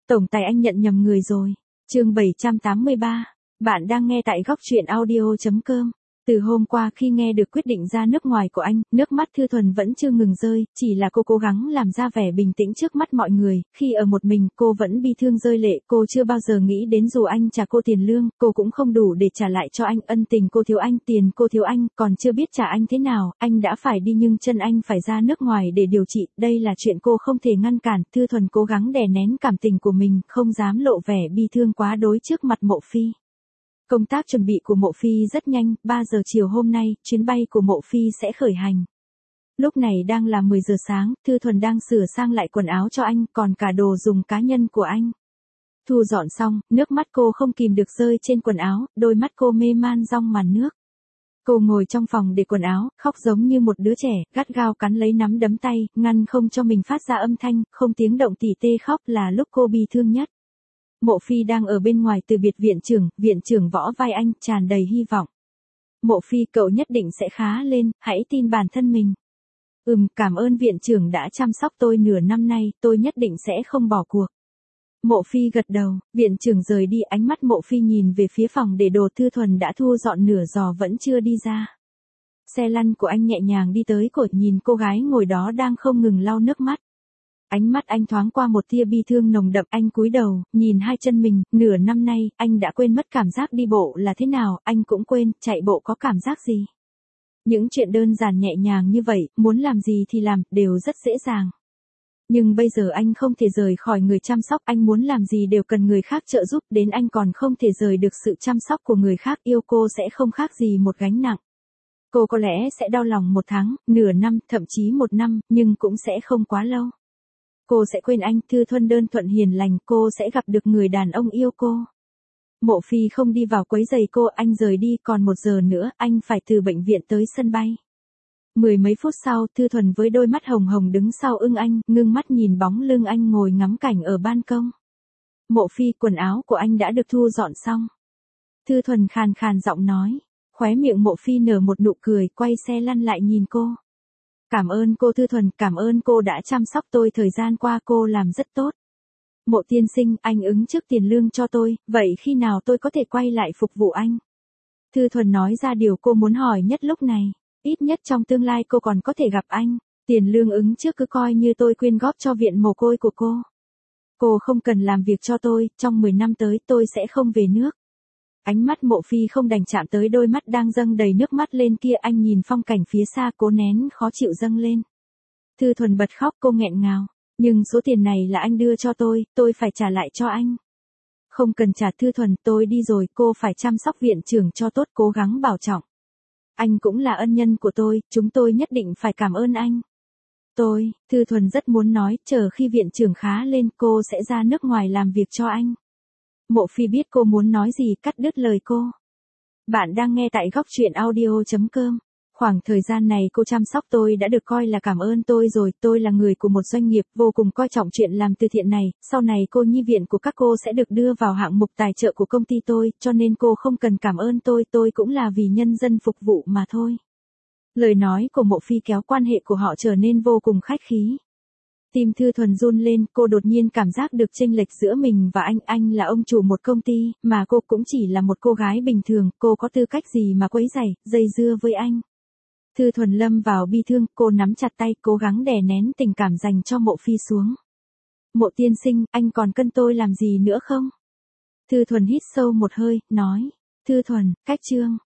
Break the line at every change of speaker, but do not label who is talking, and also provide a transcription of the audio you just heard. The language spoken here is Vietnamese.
Tổng tài anh nhận nhầm người rồi. Chương 783. Bạn đang nghe tại góc truyện audio.com. Từ hôm qua khi nghe được quyết định ra nước ngoài của anh, nước mắt Thư Thuần vẫn chưa ngừng rơi, chỉ là cô cố gắng làm ra vẻ bình tĩnh trước mắt mọi người, khi ở một mình, cô vẫn bi thương rơi lệ, cô chưa bao giờ nghĩ đến dù anh trả cô tiền lương, cô cũng không đủ để trả lại cho anh, ân tình cô thiếu anh, tiền cô thiếu anh, còn chưa biết trả anh thế nào, anh đã phải đi nhưng chân anh phải ra nước ngoài để điều trị, đây là chuyện cô không thể ngăn cản, Thư Thuần cố gắng đè nén cảm tình của mình, không dám lộ vẻ bi thương quá đối trước mặt Mộ Phi. Công tác chuẩn bị của Mộ Phi rất nhanh, 3 giờ chiều hôm nay, chuyến bay của Mộ Phi sẽ khởi hành. Lúc này đang là 10 giờ sáng, Thư Thuần đang sửa sang lại quần áo cho anh, còn cả đồ dùng cá nhân của anh. Thu dọn xong, nước mắt cô không kìm được rơi trên quần áo, đôi mắt cô mê man rong màn nước. Cô ngồi trong phòng để quần áo, khóc giống như một đứa trẻ, gắt gao cắn lấy nắm đấm tay, ngăn không cho mình phát ra âm thanh, không tiếng động tỉ tê khóc là lúc cô bi thương nhất. Mộ Phi đang ở bên ngoài từ biệt viện trưởng võ vai anh, tràn đầy hy vọng. Mộ Phi, cậu nhất định sẽ khá lên, hãy tin bản thân mình. Cảm ơn viện trưởng đã chăm sóc tôi nửa năm nay, tôi nhất định sẽ không bỏ cuộc. Mộ Phi gật đầu, viện trưởng rời đi, ánh mắt Mộ Phi nhìn về phía phòng để đồ Thư Thuần đã thu dọn nửa giò vẫn chưa đi ra. Xe lăn của anh nhẹ nhàng đi tới cột, nhìn cô gái ngồi đó đang không ngừng lau nước mắt. Ánh mắt anh thoáng qua một tia bi thương nồng đậm, anh cúi đầu, nhìn hai chân mình, nửa năm nay, anh đã quên mất cảm giác đi bộ là thế nào, anh cũng quên, chạy bộ có cảm giác gì. Những chuyện đơn giản nhẹ nhàng như vậy, muốn làm gì thì làm, đều rất dễ dàng. Nhưng bây giờ anh không thể rời khỏi người chăm sóc, anh muốn làm gì đều cần người khác trợ giúp, đến anh còn không thể rời được sự chăm sóc của người khác, yêu cô sẽ không khác gì một gánh nặng. Cô có lẽ sẽ đau lòng 1 tháng, nửa năm, thậm chí 1 năm, nhưng cũng sẽ không quá lâu. Cô sẽ quên anh, Thư Thuần đơn thuần hiền lành, cô sẽ gặp được người đàn ông yêu cô. Mộ Phi không đi vào quấy giày cô, anh rời đi, còn 1 giờ nữa, anh phải từ bệnh viện tới sân bay. 10 mấy phút sau, Thư Thuần với đôi mắt hồng hồng đứng sau ưng anh, ngưng mắt nhìn bóng lưng anh ngồi ngắm cảnh ở ban công. Mộ Phi, quần áo của anh đã được thu dọn xong. Thư Thuần khàn khàn giọng nói, khóe miệng Mộ Phi nở một nụ cười, quay xe lăn lại nhìn cô. Cảm ơn cô Thư Thuần, cảm ơn cô đã chăm sóc tôi thời gian qua, cô làm rất tốt. Mộ tiên sinh, anh ứng trước tiền lương cho tôi, vậy khi nào tôi có thể quay lại phục vụ anh? Thư Thuần nói ra điều cô muốn hỏi nhất lúc này, ít nhất trong tương lai cô còn có thể gặp anh, tiền lương ứng trước cứ coi như tôi quyên góp cho viện mồ côi của cô. Cô không cần làm việc cho tôi, trong 10 năm tới tôi sẽ không về nước. Ánh mắt Mộ Phi không đành chạm tới đôi mắt đang dâng đầy nước mắt lên kia, anh nhìn phong cảnh phía xa, cố nén khó chịu dâng lên. Thư Thuần bật khóc, cô nghẹn ngào, nhưng số tiền này là anh đưa cho tôi phải trả lại cho anh. Không cần trả Thư Thuần, tôi đi rồi, cô phải chăm sóc viện trưởng cho tốt, cố gắng bảo trọng. Anh cũng là ân nhân của tôi, chúng tôi nhất định phải cảm ơn anh. Thư Thuần rất muốn nói, chờ khi viện trưởng khá lên cô sẽ ra nước ngoài làm việc cho anh. Mộ Phi biết cô muốn nói gì, cắt đứt lời cô. Bạn đang nghe tại góc truyện audio.com. Khoảng thời gian này cô chăm sóc tôi đã được coi là cảm ơn tôi rồi, tôi là người của một doanh nghiệp vô cùng coi trọng chuyện làm từ thiện này, sau này cô nhi viện của các cô sẽ được đưa vào hạng mục tài trợ của công ty tôi, cho nên cô không cần cảm ơn tôi cũng là vì nhân dân phục vụ mà thôi. Lời nói của Mộ Phi kéo quan hệ của họ trở nên vô cùng khách khí. Tim Thư Thuần run lên, cô đột nhiên cảm giác được chênh lệch giữa mình và anh là ông chủ một công ty, mà cô cũng chỉ là một cô gái bình thường, cô có tư cách gì mà quấy rầy, dây dưa với anh. Thư Thuần lâm vào bi thương, cô nắm chặt tay, cố gắng đè nén tình cảm dành cho Mộ Phi xuống. Mộ tiên sinh, anh còn cần tôi làm gì nữa không? Thư Thuần hít sâu một hơi, nói, Thư Thuần, cách chương.